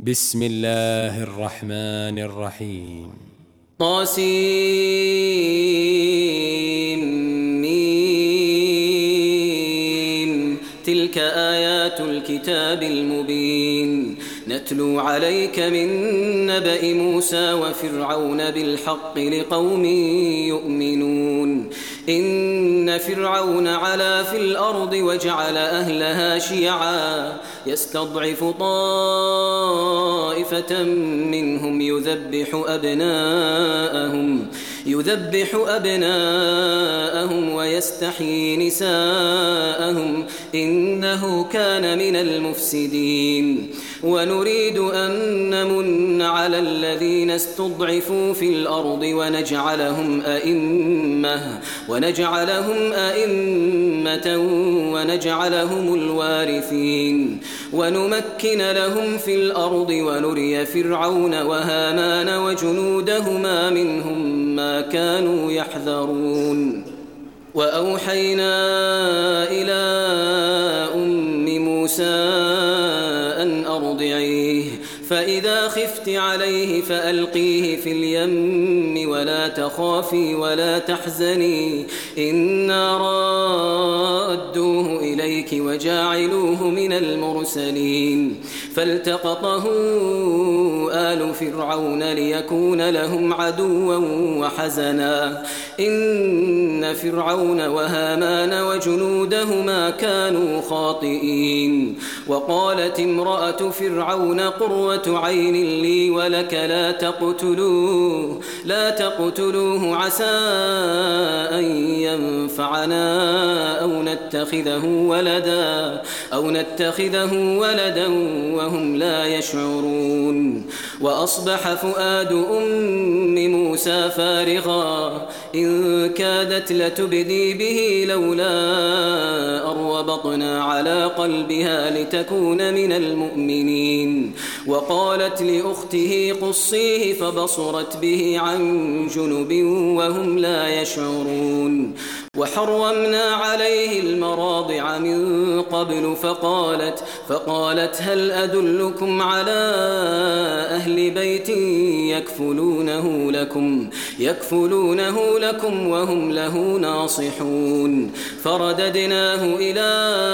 بسم الله الرحمن الرحيم. طاسيم. تلك آيات الكتاب المبين نتلو عليك من نبأ موسى وفرعون بالحق لقوم يؤمنون. إن فرعون علا في الأرض وجعل أهلها شيعا يستضعف طائفة منهم يذبح أبناءهم ويستحيي نساءهم إنه كان من المفسدين. ونريد أن نمن على الذين استضعفوا في الأرض ونجعلهم أئمة ونجعلهم الوارثين ونمكن لهم في الأرض ونري فرعون وهامان وجنودهما منهم ما كانوا يحذرون. وأوحينا إلى أم موسى أن أرضعيه فإذا خفت عليه فألقيه في اليم ولا تخافي ولا تحزني إنا رادوه إليك وجاعلوه من المرسلين. فالتقطه آل فرعون ليكون لهم عدوا وحزنا إن فرعون وهامان وجنودهما كانوا خاطئين. وقالت امرأة فرعون قرة عين لي ولك لا تقتلوه عسى أن ينفعنا أو نتخذه ولدا وهم لا يشعرون. وأصبح فؤاد أم موسى فارغا إن كادت لتبدي به لولا أن ربطنا على قلبها لتكون من المؤمنين. وقالت لأخته قصيه فبصرت به عن جنب وهم لا يشعرون. وحرمنا عليه المراضع من قبل فقالت هل أدلكم على أهل بيت يكفلونه لكم وهم له ناصحون. فرددناه إلى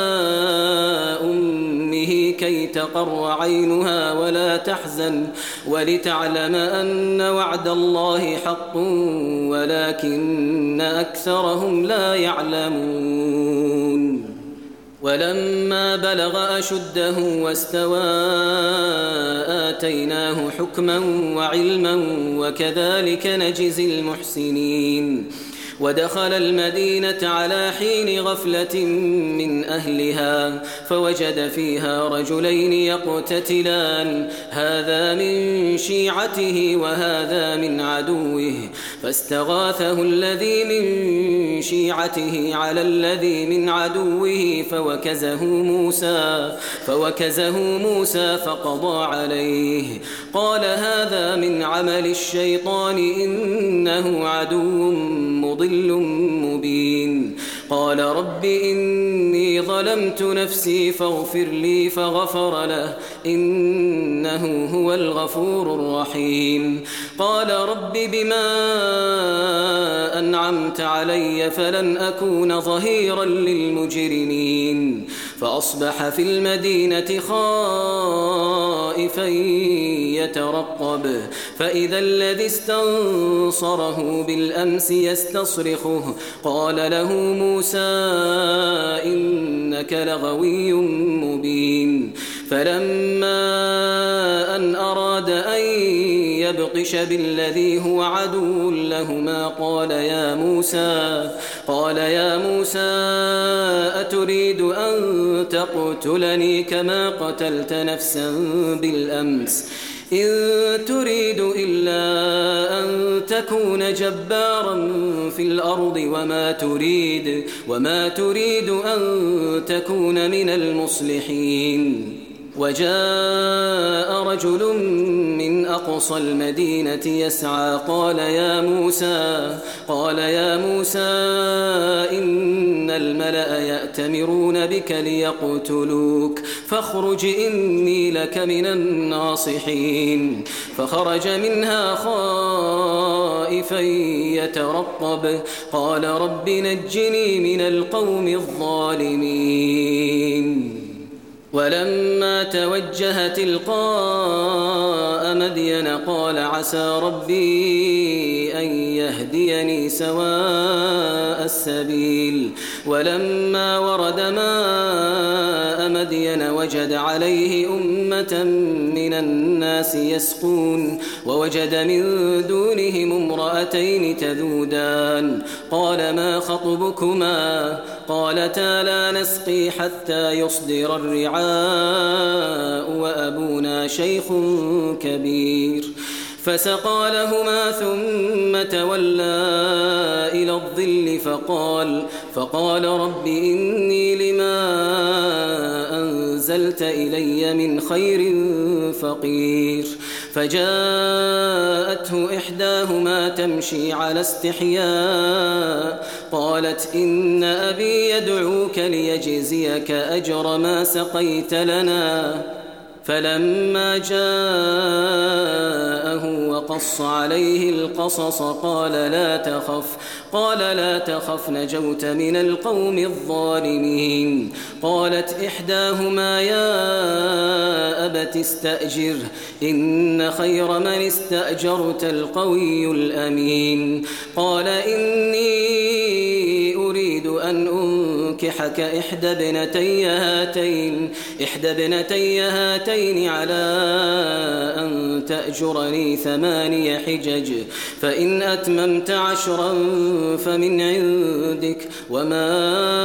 أمه كي تقر عينها ولا تحزن ولتعلم أن وعد الله حق ولكن أكثرهم لا يعلمون. ولما بلغ أشده واستوى آتيناه حكما وعلما وكذلك نجزي المحسنين. ودخل المدينة على حين غفلة من أهلها فوجد فيها رجلين يقتتلان هذا من شيعته وهذا من عدوه فاستغاثه الذي من شيعته على الذي من عدوه فوكزه موسى فقضى عليه. قال هذا من عمل الشيطان إنه عدو مضل مبين. قال رب إني ظلمت نفسي فاغفر لي فغفر له إنه هو الغفور الرحيم. قال رب بما أنعمت علي فلن أكون ظهيرا للمجرمين. فأصبح في المدينة خائفا يترقب فإذا الذي استنصره بالأمس يستصرخه قال له موسى إنك لغوي مبين. فلما أن أراد أن يبطش بالذي هو عدو لهما قال يا موسى أتريد أن تقتلني كما قتلت نفسا بالأمس إن تريد إلا أن تكون جبارا في الأرض وما تريد أن تكون من المصلحين. وجاء رجل من أقصى المدينة يسعى قال يا موسى إن الملأ يأتمرون بك ليقتلوك فاخرج إني لك من الناصحين فخرج منها خائفا يترقب قال رب نجني من القوم الظالمين ولما توجه تلقاء مدين قال عسى ربي أن يهديني سواء السبيل ولما ورد ماء مدين وجد عليه أمة من الناس يسقون ووجد من دونهم امرأتين تذودان قال ما خطبكما قالتا لا نسقي حتى يصدر الرعاء وأبونا شيخ كبير فسقى لهما ثم تولى إلى الظل فقال رب إني لما أنزلت إلي من خير فقير فجاءته إحداهما تمشي على استحياء قالت إن أبي يدعوك ليجزيك أجر ما سقيت لنا فلما جاءه وقص عليه القصص قال لا تخف نجوت من القوم الظالمين قالت إحداهما يا أبت استأجره إن خير من استأجرت القوي الأمين قال إني أريد أن أنكحك إحدى ابنتي هاتين على أن تأجرني 8 حجج فإن أتممت 10 فمن عندك وما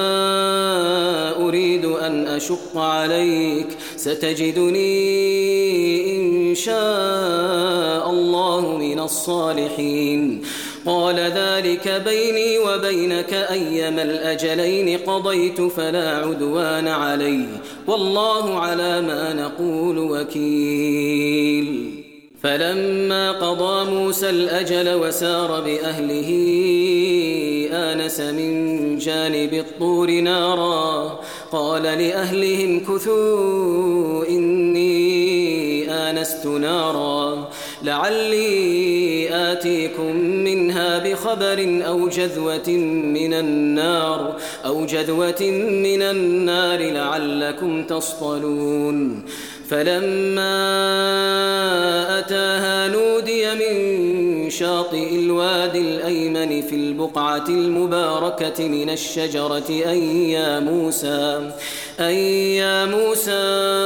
أريد أن أشق عليك ستجدني إن شاء الله من الصالحين قال ذلك بيني وبينك أيما الأجلين قضيت فلا عدوان علي والله على ما نقول وكيل فلما قضى موسى الأجل وسار بأهله آنس من جانب الطور نارا قال لأهلهم كثوا إني آنست نارا لعلي آتيكم منها بخبر أو جذوة من النار لعلكم تصطلون فلما أتاها نودي من شاطئ الوادي الأيمن في البقعة المباركة من الشجرة أي يا موسى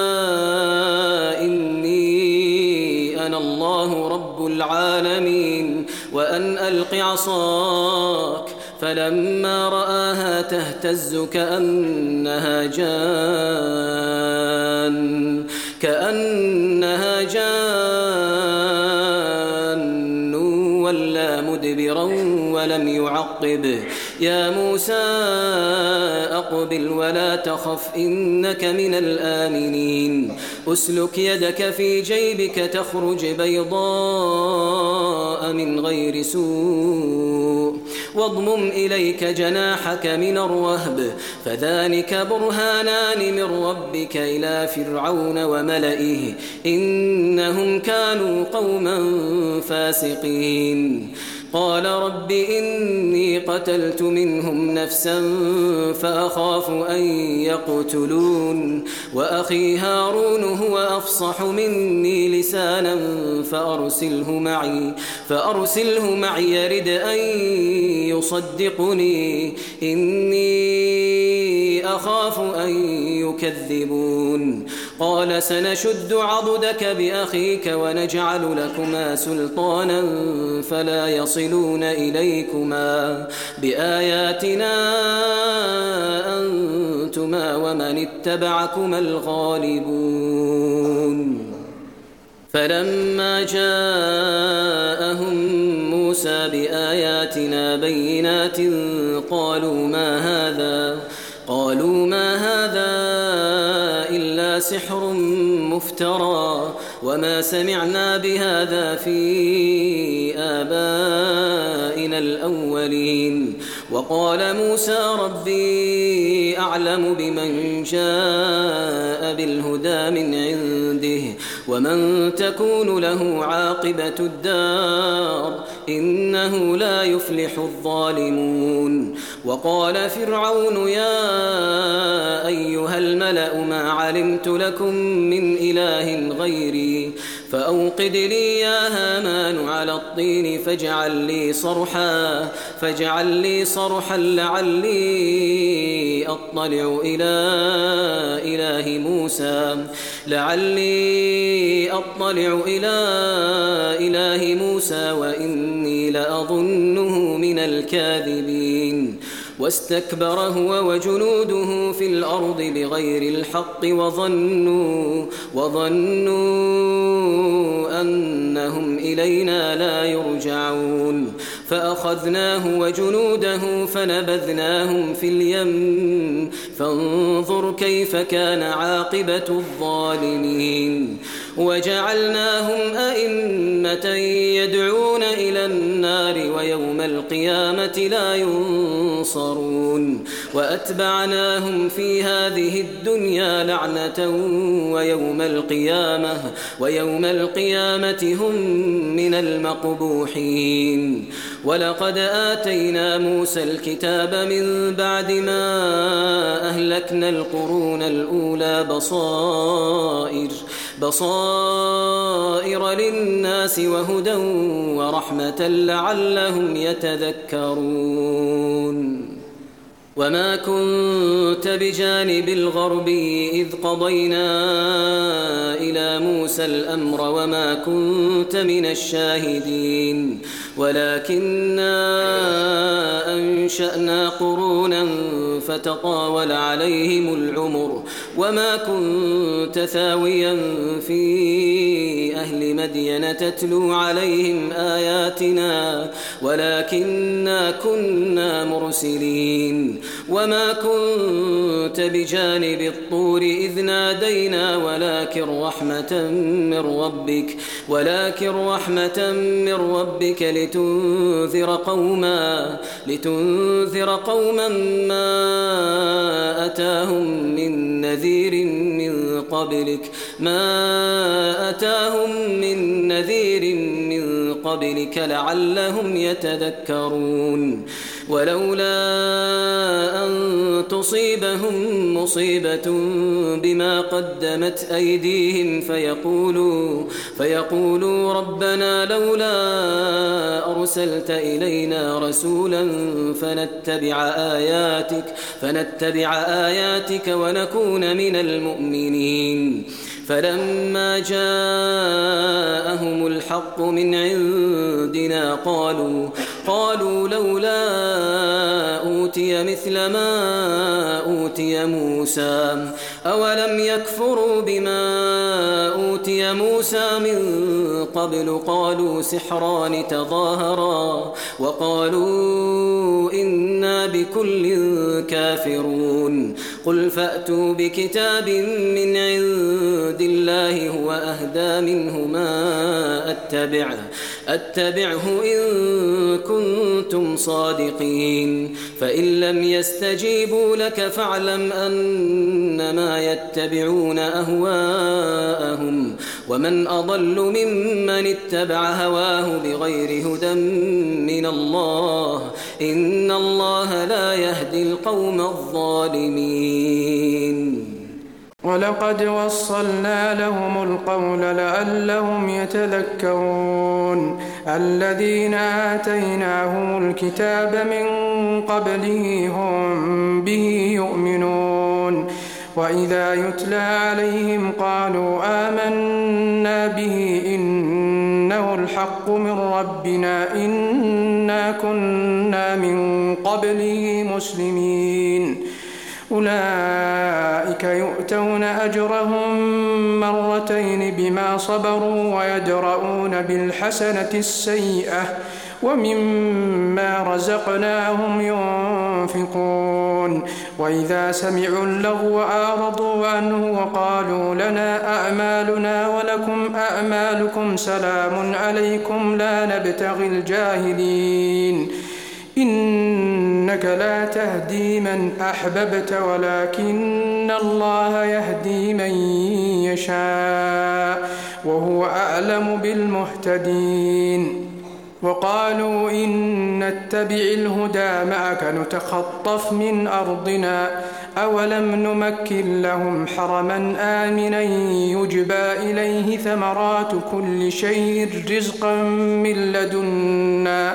إني أنا الله رب العالمين وأن ألق عصاك فلما رآها تهتز كأنها جان ولا مدبرا ولم يعقب يا موسى أقبل ولا تخف إنك من الآمنين أسلك يدك في جيبك تخرج بيضاء من غير سوء واضمم إليك جناحك من الرهب فذلك برهانان من ربك إلى فرعون وملئه إنهم كانوا قوما فاسقين قال رب إني قتلت منهم نفسا فأخاف أن يقتلون وأخي هارون هو أفصح مني لسانا فأرسله معي يرد أن يصدقني إني أخاف أن يكذبون قال سنشد عضدك بأخيك ونجعل لكما سلطانا فلا يصلون إليكما بآياتنا أنتما ومن اتبعكما الغالبون فلما جاءهم موسى بآياتنا بينات قالوا ما هذا إلا سحر مفترى وما سمعنا بهذا في آبائنا الأولين. وقال موسى ربي أعلم بمن جاء بالهدى من عنده ومن تكون له عاقبة الدار إنه لا يفلح الظالمون. وقال فرعون يا أيها الملأ ما علمت لكم من إله غيري فأوقد لي يا هامان على الطين فاجعل لي صرحا لعلي أطلع إلى إله موسى وإني لأظنه من الكاذبين. واستكبر هو وجنوده في الأرض بغير الحق وظنوا أنهم إلينا لا يرجعون. فأخذناه وجنوده فنبذناهم في اليم فانظر كيف كان عاقبة الظالمين. وجعلناهم أئمة يدعون إلى النار ويوم القيامة لا ينصرون. وأتبعناهم في هذه الدنيا لعنة ويوم القيامة هم من المقبوحين. ولقد آتينا موسى الكتاب من بعد ما أهلكنا القرون الأولى بصائر للناس وهدى ورحمة لعلهم يتذكرون. وما كنت بجانب الغربي إذ قضينا إلى موسى الأمر وما كنت من الشاهدين ولكننا أنشأنا قرونا فتطاول عليهم العمر وما كنت ثاويا في أهل مدين تتلو عليهم آياتنا ولكننا كنا مرسلين. وما كنت بجانب الطور إذ نادينا ولكن رحمة من ربك لتنذر قوما ما أتاهم من نذير من قبلك لعلهم يتذكرون. ولولا أن تصيبهم مصيبة بما قدمت أيديهم فيقولوا ربنا لولا أرسلت إلينا رسولا فنتبع آياتك ونكون من المؤمنين. فلما جاءهم الحق من عندنا قالوا لولا أوتي مثل ما أوتي موسى أولم يكفروا بما أوتي موسى من قبل قالوا سحران تظاهرا وقالوا إنا بكل كافرون. قل فأتوا بكتاب من عند الله هو أهدى منهما أتبعه إن كنتم صادقين. فإن لم يستجيبوا لك فاعلم أنما يتبعون أهواءهم ومن أضل ممن اتبع هواه بغير هدى من الله إن الله لا يهدي القوم الظالمين. ولقد وصلنا لهم القول لعلهم يتذكرون. الذين آتيناهم الكتاب من قبله هم به يؤمنون وإذا يتلى عليهم قالوا آمنا به إنه الحق من ربنا إنا كنا من قبله مسلمين. أولئك يؤتون أجرهم مرتين بما صبروا ويدرؤون بالحسنة السيئة ومما رزقناهم ينفقون وإذا سمعوا اللغو أعرضوا عنه وقالوا لنا أعمالنا ولكم أعمالكم سلام عليكم لا نبتغي الجاهلين إنك لا تهدي من أحببت ولكن الله يهدي من يشاء وهو أعلم بالمهتدين وقالوا إن نتبع الهدى معك نتخطف من أرضنا أولم نمكن لهم حرما آمنا يجبى إليه ثمرات كل شيء رزقا من لدنا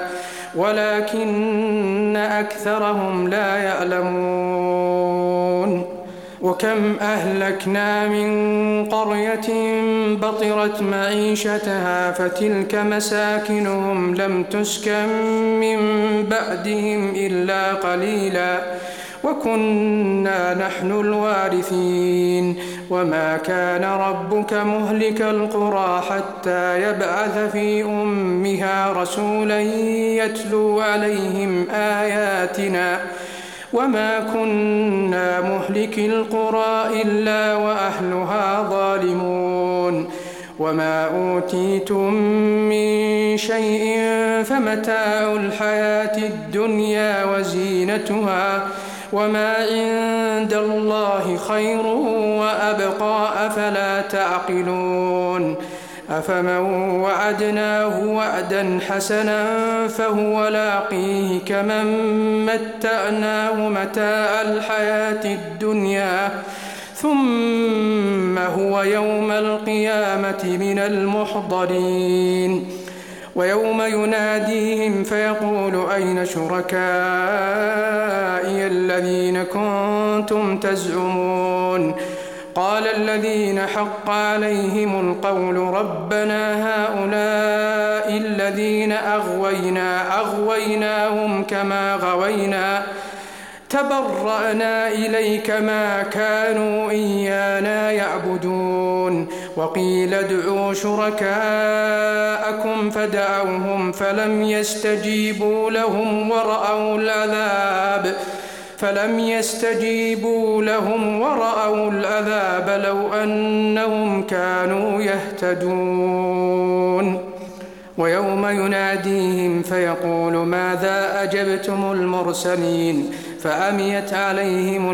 ولكن أكثرهم لا يعلمون وكم أهلكنا من قرية بطرت معيشتها فتلك مساكنهم لم تسكن من بعدهم إلا قليلا وكنا نحن الوارثين وما كان ربك مهلك القرى حتى يبعث في أمها رسولا يتلو عليهم آياتنا وما كنا مهلك القرى إلا وأهلها ظالمون وما أوتيتم من شيء فمتاع الحياة الدنيا وزينتها وما عند الله خير وأبقى أفلا تعقلون أفمن وعدناه وعدا حسنا فهو لاقيه كمن متعناه متاع الحياة الدنيا ثم هو يوم القيامة من المحضرين ويوم يناديهم فيقول أين شركائي الذين كنتم تزعمون قال الذين حق عليهم القول ربنا هؤلاء الذين أغويناهم كما غوينا تبرأنا إليك ما كانوا إيانا يعبدون وقيل ادعوا شركاءكم فدعوهم فلم يستجيبوا لهم ورأوا العذاب لو أنهم كانوا يهتدون ويوم يناديهم فيقول ماذا أجبتم المرسلين فأميت عليهم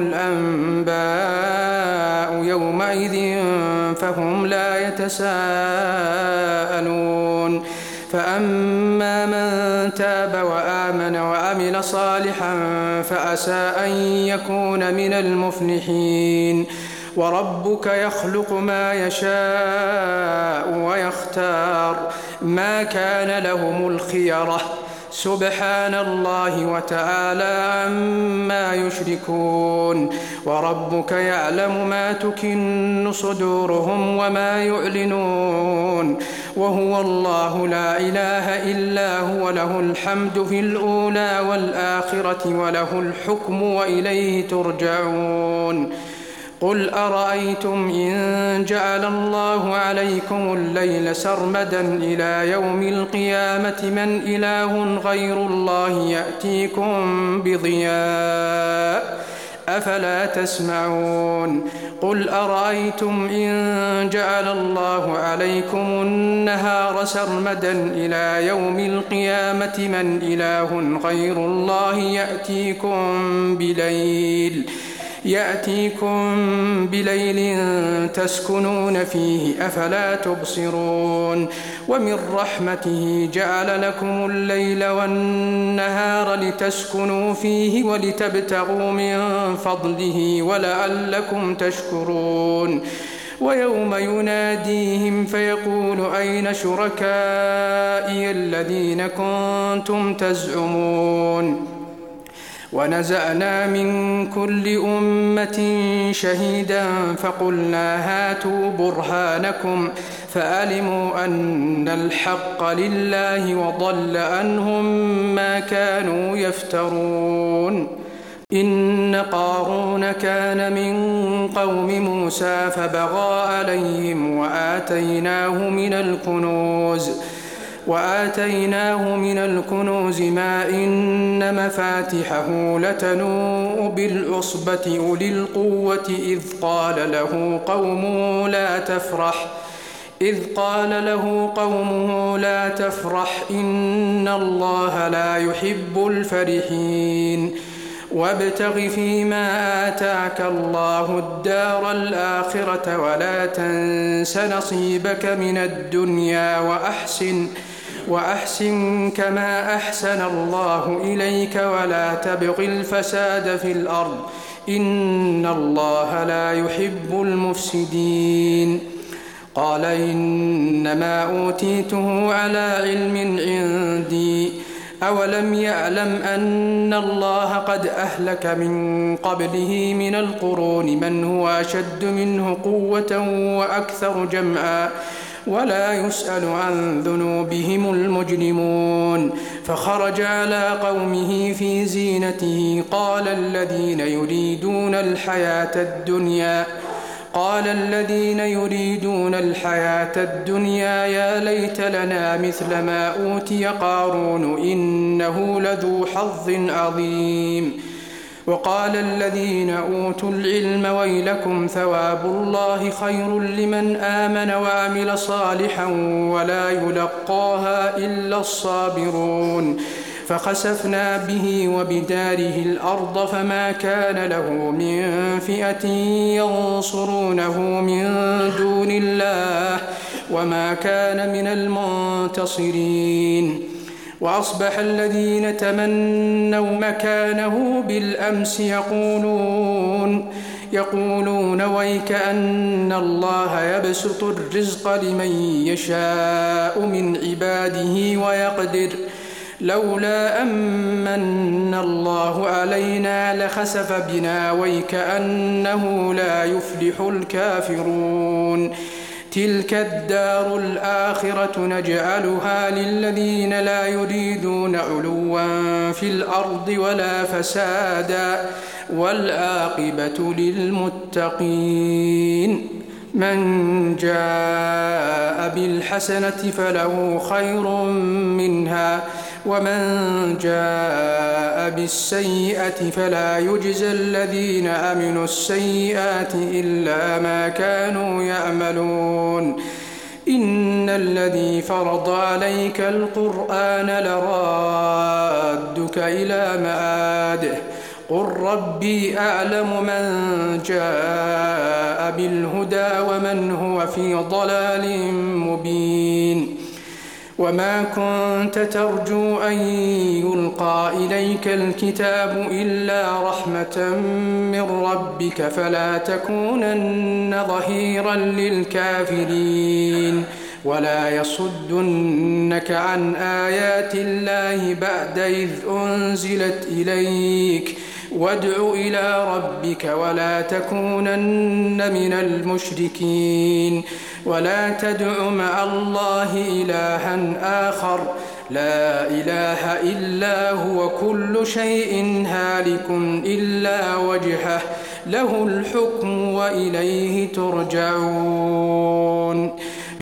الأنباء يومئذ فهم لا يتساءلون فأما من تاب وآمن وعمل صالحا فعسى أن يكون من المفلحين وربك يخلق ما يشاء ويختار ما كان لهم الخيرة سبحان الله وتعالى عما يشركون وربك يعلم ما تكن صدورهم وما يعلنون وهو الله لا إله إلا هو له الحمد في الأولى والآخرة وله الحكم وإليه ترجعون قل أرأيتم إن جعل الله عليكم الليل سرمدا إلى يوم القيامة من إله غير الله يأتيكم بضياء أفلا تسمعون قل أرأيتم إن جعل الله عليكم النهار سرمدا إلى يوم القيامة من إله غير الله يأتيكم بليل تسكنون فيه أفلا تبصرون ومن رحمته جعل لكم الليل والنهار لتسكنوا فيه ولتبتغوا من فضله ولعلكم تشكرون ويوم يناديهم فيقول أين شركائي الذين كنتم تزعمون ونزعنا من كل أمة شهيدا فقلنا هاتوا برهانكم فعلموا أن الحق لله وضل عنهم ما كانوا يفترون إن قارون كان من قوم موسى فبغى عليهم وآتيناه من الكنوز وآتيناه من الكنوز ما إن مفاتحه لتنوء بالعصبة أولي القوة إذ قال له قومه لا تفرح إن الله لا يحب الفرحين وابتغ فيما آتاك الله الدار الآخرة ولا تنس نصيبك من الدنيا وأحسن كما أحسن الله إليك ولا تبغ الفساد في الأرض إن الله لا يحب المفسدين. قال إنما أوتيته على علم عندي أولم يعلم أن الله قد أهلك من قبله من القرون من هو أشد منه قوة وأكثر جمعا ولا يسأل عن ذنوبهم المجرمون. فخرج على قومه في زينته قال الذين يريدون الحياة الدنيا يا ليت لنا مثل ما أوتي قارون إنه لذو حظ عظيم. وقال الذين أوتوا العلم ويلكم ثواب الله خير لمن آمن وعمل صالحا ولا يلقاها إلا الصابرون. فخسفنا به وبداره الأرض فما كان له من فئة ينصرونه من دون الله وما كان من المنتصرين. وأصبح الذين تمنوا مكانه بالأمس يقولون ويكأن الله يبسط الرزق لمن يشاء من عباده ويقدر لولا أمن الله علينا لخسف بنا ويكأنه لا يفلح الكافرون. تلك الدار الآخرة نجعلها للذين لا يريدون علوا في الأرض ولا فسادا والعاقبة للمتقين. من جاء بالحسنة فله خير منها ومن جاء بالسيئة فلا يجزى الذين عملوا السيئات إلا ما كانوا يعملون. إن الذي فرض عليك القرآن لرادك إلى معاده قل ربي أعلم من جاء بالهدى ومن هو في ضلال مبين. وما كنت ترجو أن يلقى إليك الكتاب إلا رحمة من ربك فلا تكونن ظهيرا للكافرين ولا يصدنك عن آيات الله بعد إذ أنزلت إليك وادع إلى ربك ولا تكونن من المشركين. ولا تدع مع الله إلها آخر لا إله إلا هو كل شيء هالك إلا وجهه له الحكم وإليه ترجعون.